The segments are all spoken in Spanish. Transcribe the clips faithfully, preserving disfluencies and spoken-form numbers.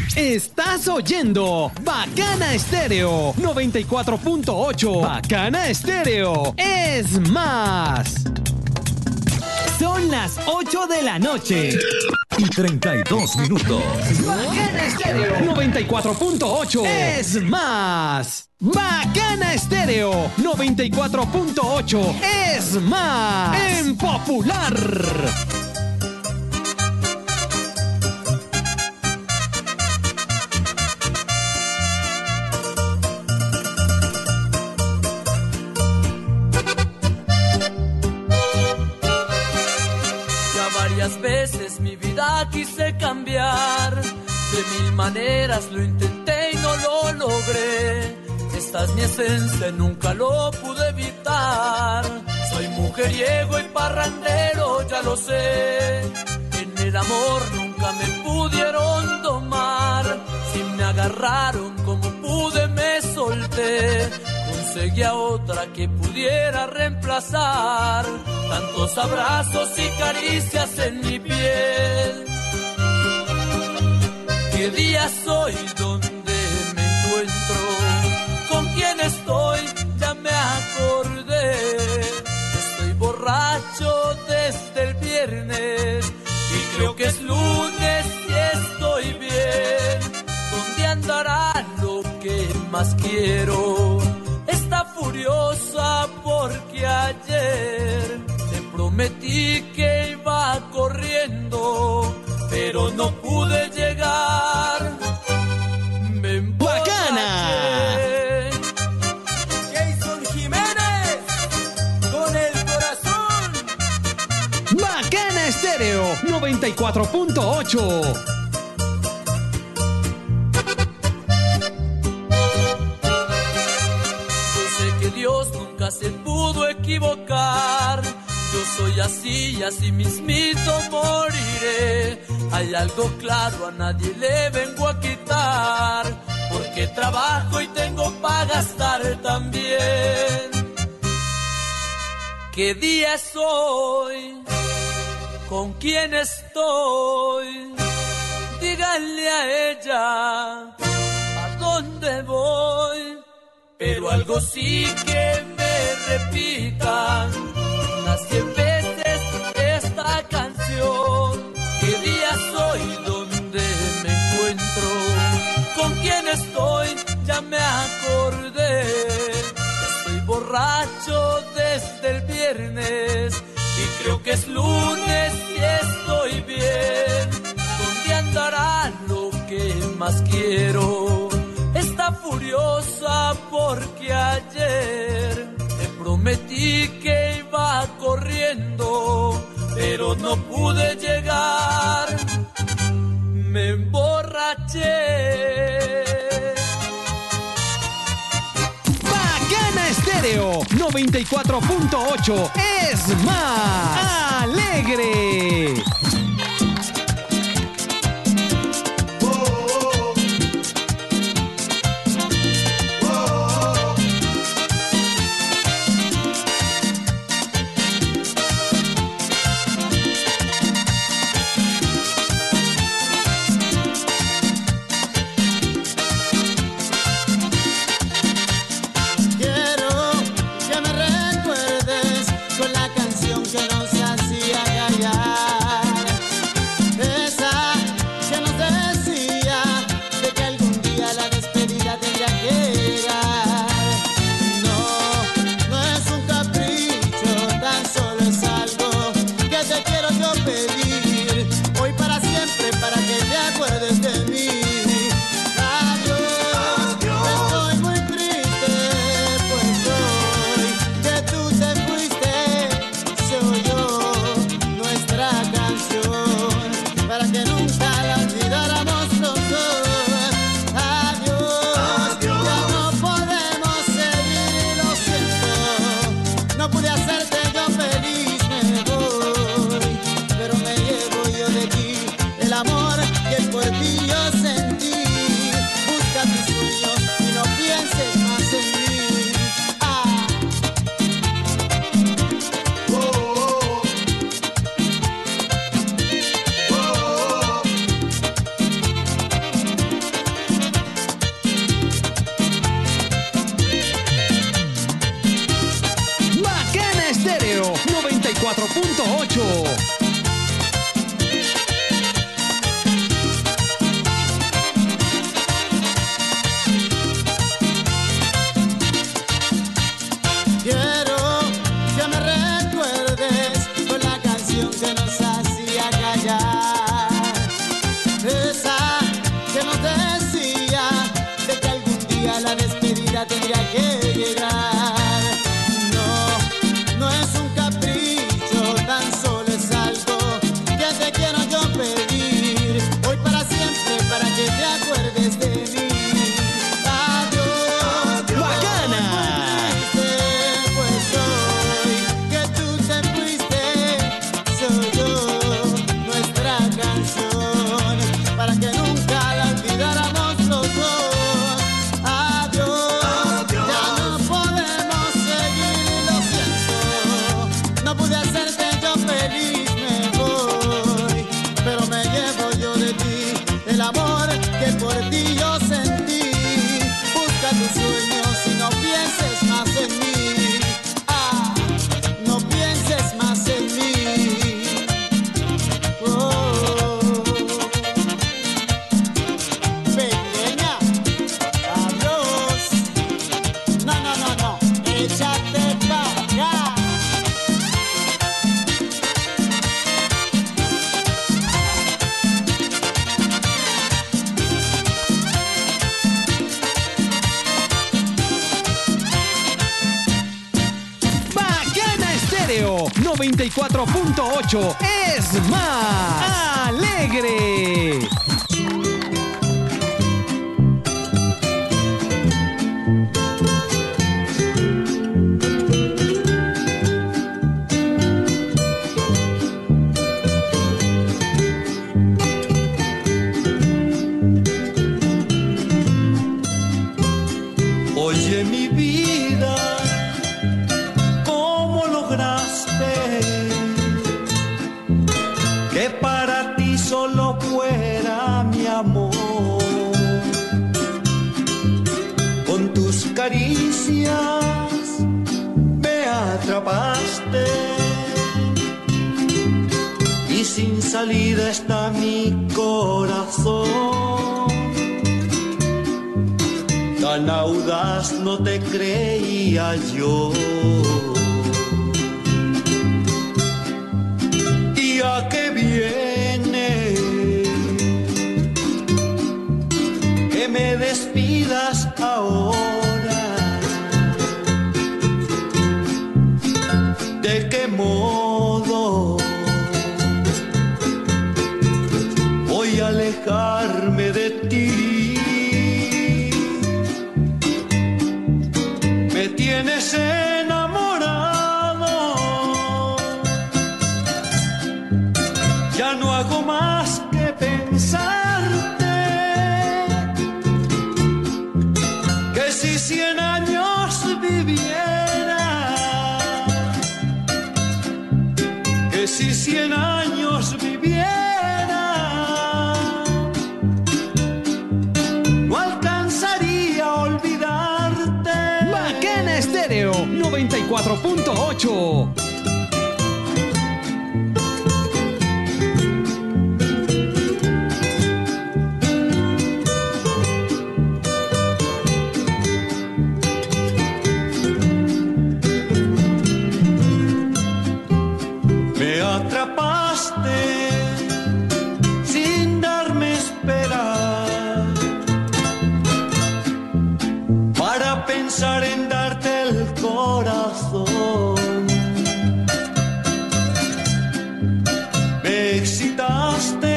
Estás oyendo Bacana Estéreo noventa y cuatro punto ocho. Bacana Estéreo es más. Son las ocho de la noche y treinta y dos minutos. Bacana Estéreo noventa y cuatro punto ocho es más. Bacana Estéreo noventa y cuatro punto ocho es más. En Popular. Varias veces mi vida quise cambiar, de mil maneras lo intenté y no lo logré. Esta es mi esencia y nunca lo pude evitar. Soy mujeriego y parrandero, ya lo sé. En el amor nunca me pudieron domar. Si me agarraron como pude me solté. Conseguí a otra que pudiera reemplazar tantos abrazos y caricias en mi piel. ¿Qué día soy donde me encuentro? ¿Con quién estoy? Ya me acordé. Estoy borracho desde el viernes y creo que es lunes y estoy bien. ¿Dónde andará lo que más quiero? Está furiosa porque ayer te prometí que iba corriendo, pero no pude llegar. Me emborraché. ¡Bacana! Jason Jiménez con el corazón. Bacana Estéreo noventa y cuatro punto ocho. Dios nunca se pudo equivocar. Yo soy así y así mismito moriré. Hay algo claro, a nadie le vengo a quitar, porque trabajo y tengo para gastar también. ¿Qué día es hoy? ¿Con quién estoy? Díganle a ella a dónde voy. Pero algo sí que me repita unas cien veces esta canción. ¿Qué día soy? ¿Dónde me encuentro? ¿Con quién estoy? Ya me acordé. Estoy borracho desde el viernes y creo que es lunes y estoy bien. ¿Dónde andará lo que más quiero? Está furiosa porque ayer te prometí que iba corriendo, pero no pude llegar. Me emborraché. Bacana Estéreo noventa y cuatro punto ocho es más alegre. punto ocho. Tendría que llegar. No, no es un capricho, tan solo es algo que te quiero yo pedir. Hoy para siempre, para que te acuerdes de mí. Adiós, adiós. ¡Bacana! Pues hoy que tú te fuiste, soy yo, nuestra canción, para que nunca la olvidáramos los dos. El amor que por ti yo sentí. Busca tus sueños y no pienses más en mí. Ah, no pienses más en mí. Oh, pequeña, adiós. No, no, no, no, échate para acá. noventa y cuatro punto ocho es más alegre. Oye, mi vida, que para ti solo fuera mi amor. Con tus caricias me atrapaste y sin salida está mi corazón. Tan audaz no te creía yo. ¿A qué viene que me despidas ahora? ¿De qué modo voy a alejarme de ti? Me tienes enamorado. Ya no hago más que pensarte, que si cien años viviera, que si cien años viviera, no alcanzaría a olvidarte. Bacana Estéreo noventa y cuatro punto ocho. Sin darme esperar, para pensar en darte el corazón. Me excitaste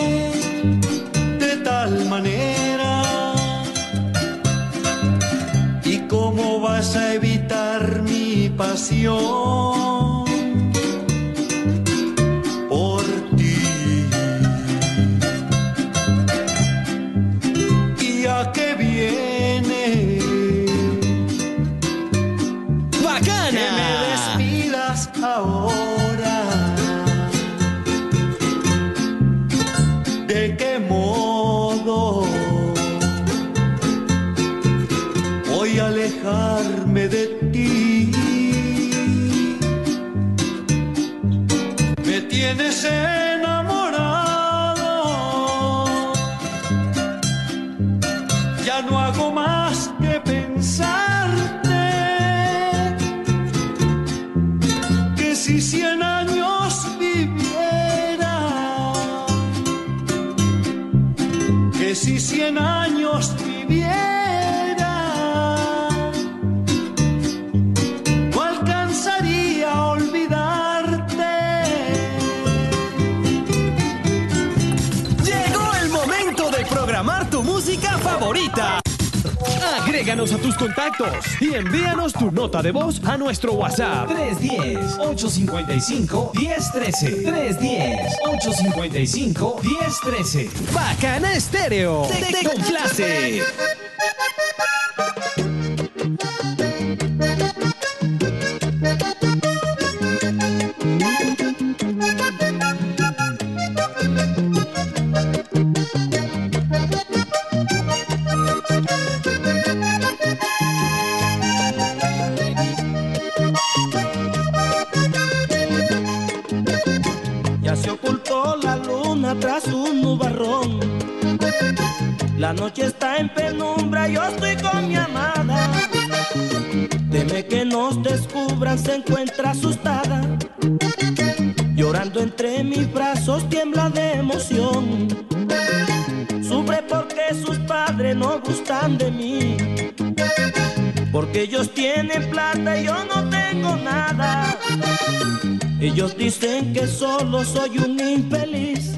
de tal manera, y cómo vas a evitar mi pasión. ¿A qué viene? ¡Bacana! Que me despidas ahora. ¿De qué modo voy a alejarme de ti? tienes enamorado. Ya no hago más que pensarte, que si cien años viviera, que si cien años viviera, no alcanzaría a olvidarte. Llegó el momento de programar tu música favorita. Agréganos a tus contactos y envíanos tu nota de voz a nuestro WhatsApp tres uno cero, ocho cinco cinco, uno cero uno tres. tres uno cero, ocho cinco cinco, uno cero uno tres. Bacana Estéreo. Te, te complace. Tras un nubarrón, la noche está en penumbra, yo estoy con mi amada. Teme que nos descubran, se encuentra asustada. Llorando entre mis brazos, tiembla de emoción. Sufre porque sus padres no gustan de mí, porque ellos tienen plata y yo no tengo nada. Ellos dicen que solo soy un infeliz.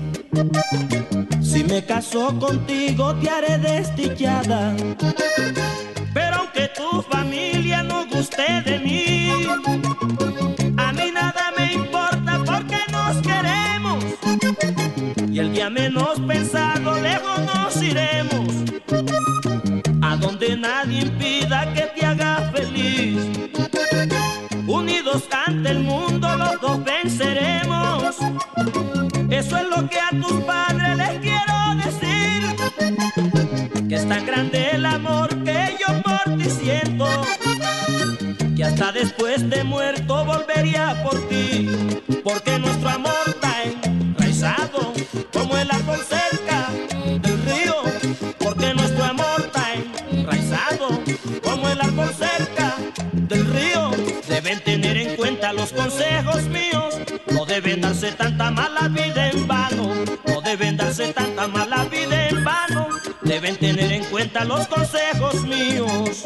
Si me caso contigo te haré desdichada. Pero aunque tu familia no guste de mí, a mí nada me importa porque nos queremos. Y el día menos pensado lejos nos iremos, a donde nadie impida que te haga feliz. Unidos ante el mundo los dos venceremos. Eso es lo que a tus padres les quiero decir, que es tan grande el amor que yo por ti siento, que hasta después de muerto volvería por ti, porque nuestro amor está enraizado como el árbol cerca del río, porque nuestro amor está enraizado como el árbol cerca del río. Deben tener en cuenta los consejos míos, no deben darse tanta mala vida en vano, no deben darse tanta mala vida en vano, deben tener en cuenta los consejos míos.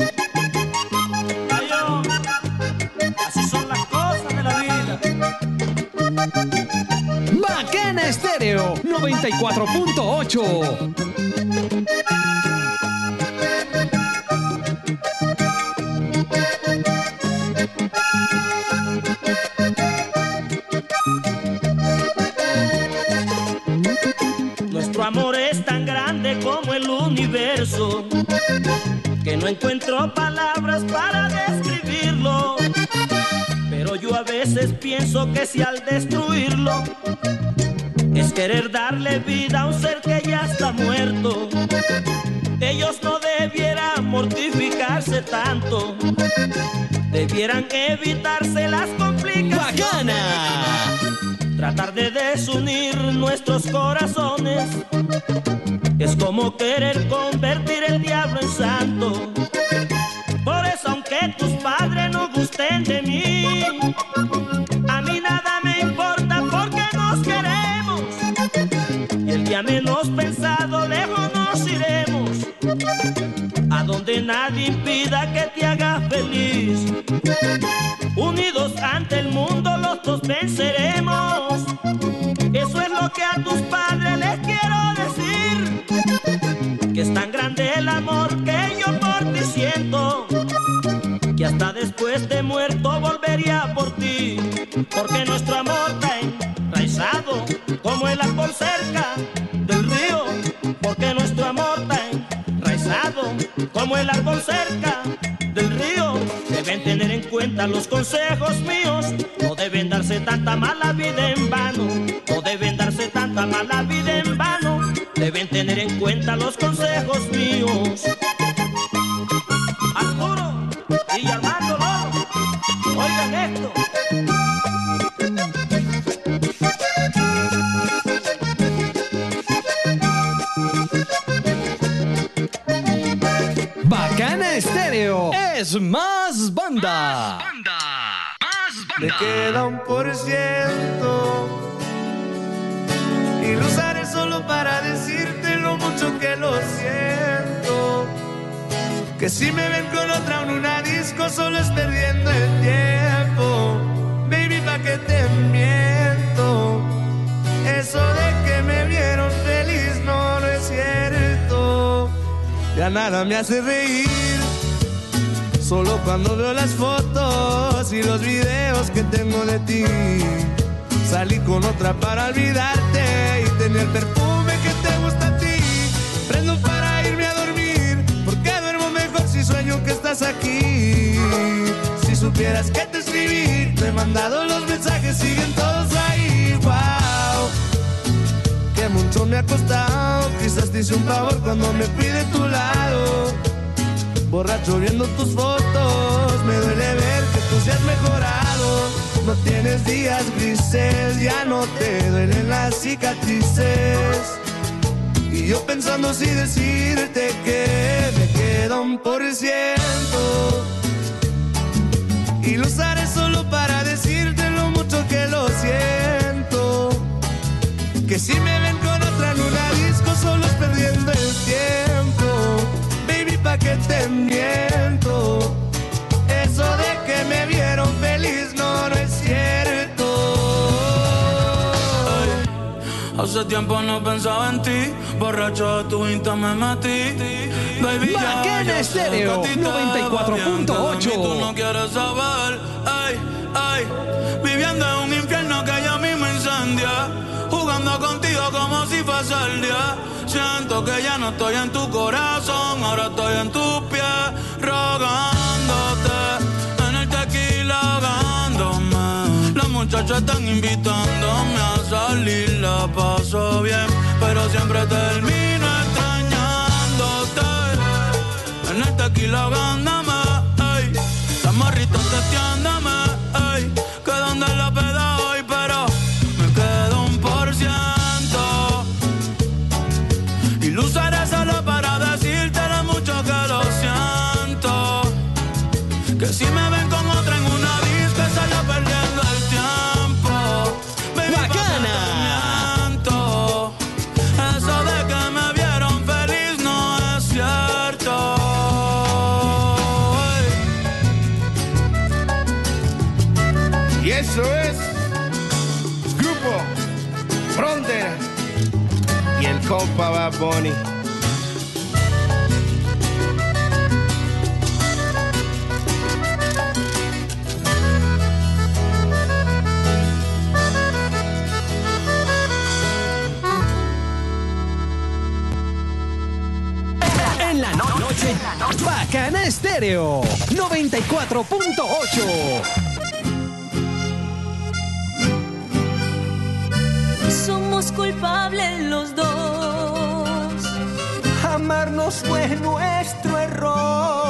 Ay, oh, así son las cosas de la vida. Bacana Estéreo noventa y cuatro punto ocho. Nuestro amor es tan grande como el universo, que no encuentro palabras para describirlo. Pero yo a veces pienso que si al destruirlo es querer darle vida a un ser que ya está muerto, ellos no debieran mortificarse tanto, debieran evitarse las complicaciones. ¡Bacana! Tratar de desunir nuestros corazones es como querer convertir el diablo en santo. Por eso aunque tus padres no gusten de mí, a mí nada me importa porque nos queremos. Y el día menos pensado lejos nos iremos, a donde nadie impida que te haga feliz. Unidos ante el mundo los dos venceremos. Eso es lo que a tus padres les quiero decir, que es tan grande el amor que yo por ti siento, que hasta después de muerto volvería por ti, porque nuestro amor está enraizado como el árbol cerca del río, porque nuestro amor está enraizado como el árbol cerca del río. Deben tener en cuenta los consejos míos, no deben darse tanta mala vida en vano, no deben darse tanta mala vida en vano, deben tener en cuenta los consejos míos. Arturo y Armando Loro, oigan esto. Estéreo es más banda. Más banda. Más banda. Me queda un por ciento y lo usaré solo para decirte lo mucho que lo siento. Que si me ven con otra en una disco solo es perdiendo el tiempo. Baby, pa' que te miento. Eso de que me vieron feliz no, no es cierto. Ya nada me hace reír, solo cuando veo las fotos y los videos que tengo de ti. Salí con otra para olvidarte y tenía el perfume que te gusta a ti. Prendo para irme a dormir, porque duermo mejor si sueño que estás aquí. Si supieras que te escribí, te he mandado los mensajes, siguen todos ahí. Wow, que mucho me ha costado, quizás te hice un favor cuando me fui de tu lado. Borracho viendo tus fotos, me duele ver que tú seas mejorado. No tienes días grises, ya no te duelen las cicatrices. Y yo pensando si decirte que me queda un por ciento y lo usaré solo para decirte lo mucho que lo siento. Que si me ven con otra en una disco solo es perdiendo el tiempo. Baby, pa' que te miento. Eso de que me vieron feliz no, no es cierto. Ay, hace tiempo no pensaba en ti, borracho de tu Insta me metí. Baby, Bacana Estéreo noventa y cuatro punto ocho. Tú no quieres saber, ay, ay, viviendo en un infierno que ya mismo incendia, jugando contigo como si fuese el día. Siento que ya no estoy en tu corazón, ahora estoy en tus pies, rogándote, en el tequila ahogándome. Las muchachas están invitándome a salir, la paso bien, pero siempre termino extrañándote, en el tequila ahogándome, ey. Las morritas testeándome, ey, que donde la peda hoy, pero me quedo un por ciento y lo usaré solo para decirte lo mucho que lo siento. Que si me ven con otra en una disco solo perdiendo el tiempo. Baby, Bacana. miento. Eso de que me vieron feliz no es cierto. Y eso es Grupo Frontera y el compa Bad Bunny. En la no- noche, Bacana Estéreo noventa y cuatro punto ocho. Somos culpables los dos. Amarnos fue nuestro error.